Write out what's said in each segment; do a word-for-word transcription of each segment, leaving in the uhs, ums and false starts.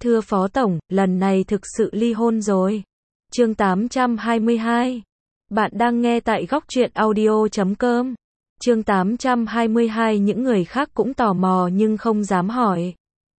Thưa Phó Tổng, lần này thực sự ly hôn rồi. Chương tám trăm hai mươi hai. Bạn đang nghe tại góc truyện audio chấm com. Chương tám trăm hai mươi hai. Những người khác cũng tò mò nhưng không dám hỏi.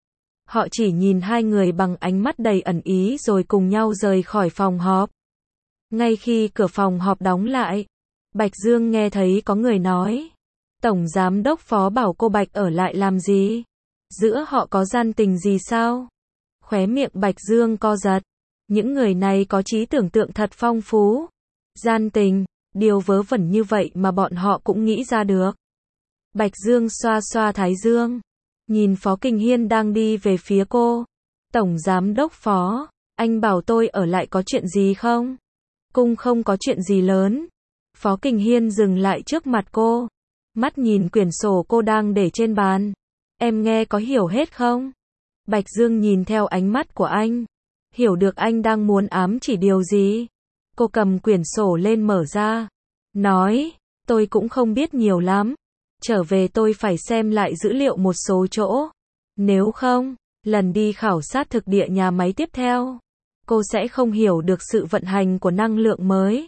Họ chỉ nhìn hai người bằng ánh mắt đầy ẩn ý rồi cùng nhau rời khỏi phòng họp. Ngay khi cửa phòng họp đóng lại, Bạch Dương nghe thấy có người nói: Tổng Giám đốc Phó bảo cô Bạch ở lại làm gì? Giữa họ có gian tình gì sao? Khóe miệng Bạch Dương co giật. Những người này có trí tưởng tượng thật phong phú. Gian tình, điều vớ vẩn như vậy mà bọn họ cũng nghĩ ra được. Bạch Dương xoa xoa thái dương, nhìn Phó Kình Hiên đang đi về phía cô. Tổng Giám đốc Phó, anh bảo tôi ở lại có chuyện gì không? Cũng không có chuyện gì lớn. Phó Kình Hiên dừng lại trước mặt cô, mắt nhìn quyển sổ cô đang để trên bàn. Em nghe có hiểu hết không? Bạch Dương nhìn theo ánh mắt của anh, hiểu được anh đang muốn ám chỉ điều gì. Cô cầm quyển sổ lên mở ra, nói: Tôi cũng không biết nhiều lắm. Trở về tôi phải xem lại dữ liệu một số chỗ. Nếu không, lần đi khảo sát thực địa nhà máy tiếp theo, cô sẽ không hiểu được sự vận hành của năng lượng mới.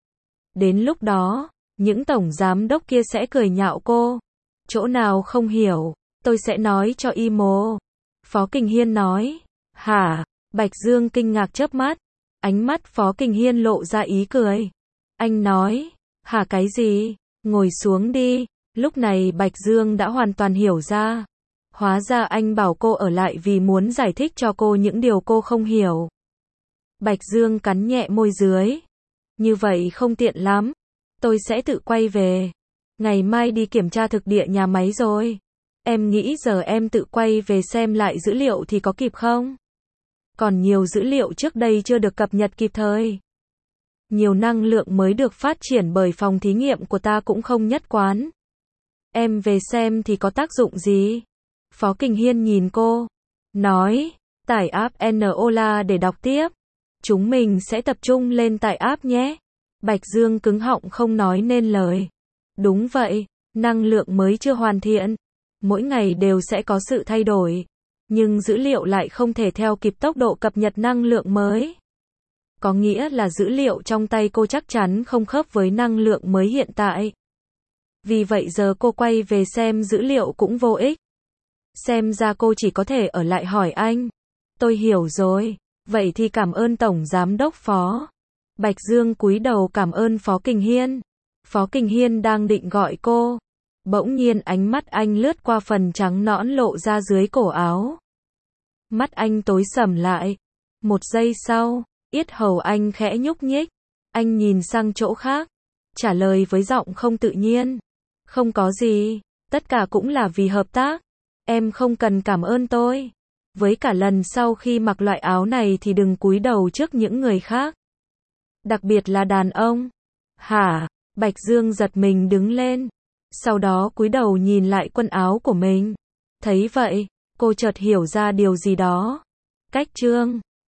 Đến lúc đó, những tổng giám đốc kia sẽ cười nhạo cô. Chỗ nào không hiểu, tôi sẽ nói cho y mô. Phó Kình Hiên nói. Hả? Bạch Dương kinh ngạc chớp mắt. Ánh mắt Phó Kình Hiên lộ ra ý cười. Anh nói. Hả cái gì? Ngồi xuống đi. Lúc này Bạch Dương đã hoàn toàn hiểu ra. Hóa ra anh bảo cô ở lại vì muốn giải thích cho cô những điều cô không hiểu. Bạch Dương cắn nhẹ môi dưới. Như vậy không tiện lắm. Tôi sẽ tự quay về. Ngày mai đi kiểm tra thực địa nhà máy rồi. Em nghĩ giờ em tự quay về xem lại dữ liệu thì có kịp không? Còn nhiều dữ liệu trước đây chưa được cập nhật kịp thời. Nhiều năng lượng mới được phát triển bởi phòng thí nghiệm của ta cũng không nhất quán. Em về xem thì có tác dụng gì? Phó Kình Hiên nhìn cô, nói: Tải app Enola để đọc tiếp. Chúng mình sẽ tập trung lên tải app nhé. Bạch Dương cứng họng không nói nên lời. Đúng vậy, năng lượng mới chưa hoàn thiện. Mỗi ngày đều sẽ có sự thay đổi. Nhưng dữ liệu lại không thể theo kịp tốc độ cập nhật năng lượng mới. Có nghĩa là dữ liệu trong tay cô chắc chắn không khớp với năng lượng mới hiện tại. Vì vậy giờ cô quay về xem dữ liệu cũng vô ích. Xem ra cô chỉ có thể ở lại hỏi anh. Tôi hiểu rồi. Vậy thì cảm ơn Tổng Giám đốc Phó. Bạch Dương cúi đầu cảm ơn Phó Kình Hiên. Phó Kình Hiên đang định gọi cô. Bỗng nhiên ánh mắt anh lướt qua phần trắng nõn lộ ra dưới cổ áo. Mắt anh tối sầm lại. Một giây sau, yết hầu anh khẽ nhúc nhích. Anh nhìn sang chỗ khác, trả lời với giọng không tự nhiên. Không có gì, tất cả cũng là vì hợp tác. Em không cần cảm ơn tôi. Với cả lần sau khi mặc loại áo này thì đừng cúi đầu trước những người khác. Đặc biệt là đàn ông. Hả? Bạch Dương giật mình đứng lên. Sau đó cúi đầu nhìn lại quần áo của mình. Thấy vậy, cô chợt hiểu ra điều gì đó. Cách chương